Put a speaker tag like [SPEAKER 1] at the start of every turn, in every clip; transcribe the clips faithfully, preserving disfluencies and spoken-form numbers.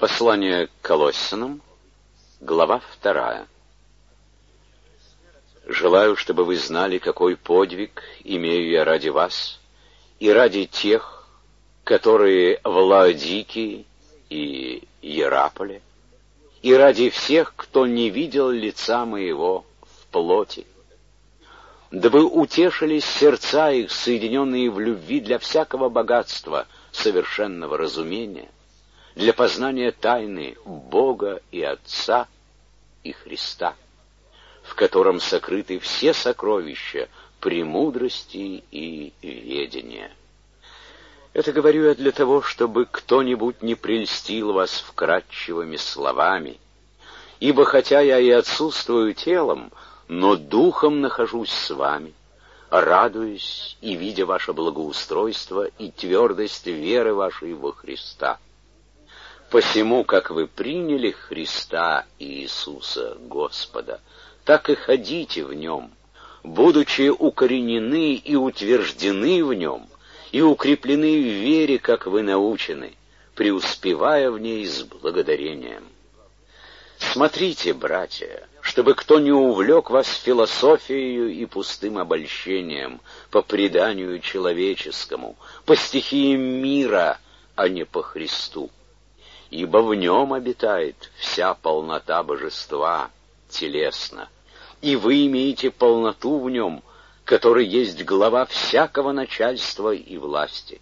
[SPEAKER 1] Послание к Колоссянам, глава вторая. Желаю, чтобы вы знали, какой подвиг имею я ради вас и ради тех, которые в Лаодикии и Иераполе, и ради всех, кто не видел лица моего в плоти, дабы утешились сердца их, соединенные в любви для всякого богатства, совершенного разумения, для познания тайны Бога и Отца и Христа, в котором сокрыты все сокровища премудрости и ведения. Это говорю я для того, чтобы кто-нибудь не прельстил вас вкрадчивыми словами, ибо хотя я и отсутствую телом, но духом нахожусь с вами, радуюсь и видя ваше благоустройство и твердость веры вашей во Христа. Посему, как вы приняли Христа Иисуса Господа, так и ходите в Нем, будучи укоренены и утверждены в Нем, и укреплены в вере, как вы научены, преуспевая в ней с благодарением. Смотрите, братья, чтобы кто не увлек вас философией и пустым обольщением, по преданию человеческому, по стихиям мира, а не по Христу. Ибо в нем обитает вся полнота божества телесно, и вы имеете полноту в нем, который есть глава всякого начальства и власти.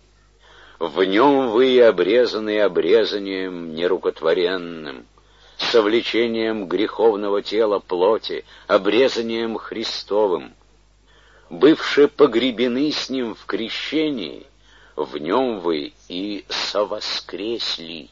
[SPEAKER 1] В нем вы обрезаны обрезанием нерукотворенным, совлечением греховного тела плоти, обрезанием Христовым, бывши погребены с ним в крещении, в нем вы и совоскресли,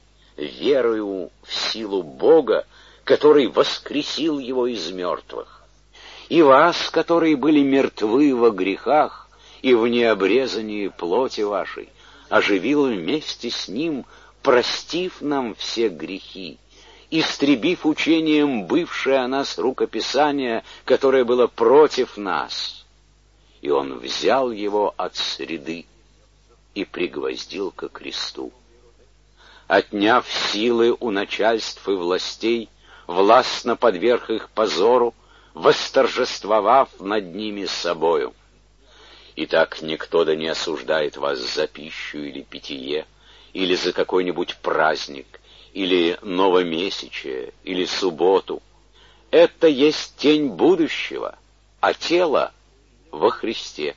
[SPEAKER 1] верою в силу Бога, который воскресил его из мертвых. И вас, которые были мертвы во грехах и в необрезании плоти вашей, оживил вместе с ним, простив нам все грехи, истребив учением бывшее о нас рукописание, которое было против нас. И он взял его от среды и пригвоздил ко кресту. Отняв силы у начальств и властей, властно подверг их позору, восторжествовав над ними собою. Итак, никто да не осуждает вас за пищу или питье, или за какой-нибудь праздник, или новомесячие, или субботу. Это есть тень будущего, а тело во Христе.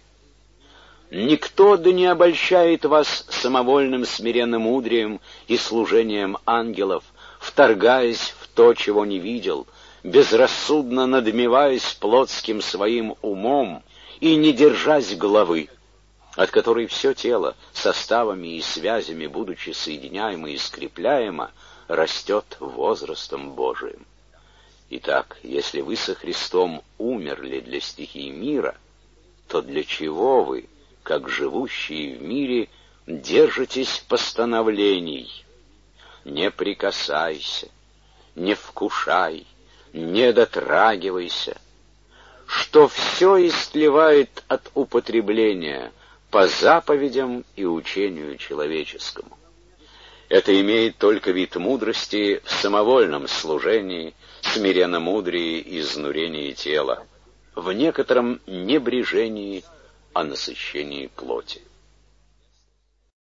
[SPEAKER 1] Никто да не обольщает вас самовольным смиренным мудрием и служением ангелов, вторгаясь в то, чего не видел, безрассудно надмеваясь плотским своим умом и не держась головы, от которой все тело, составами и связями, будучи соединяемо и скрепляемо, растет возрастом Божиим. Итак, если вы со Христом умерли для стихий мира, то для чего вы, как живущие в мире, держитесь постановлений? Не прикасайся, не вкушай, не дотрагивайся, что все истлевает от употребления по заповедям и учению человеческому. Это имеет только вид мудрости в самовольном служении, смиренно-мудрии и изнурении тела, в некотором небрежении о насыщении плоти.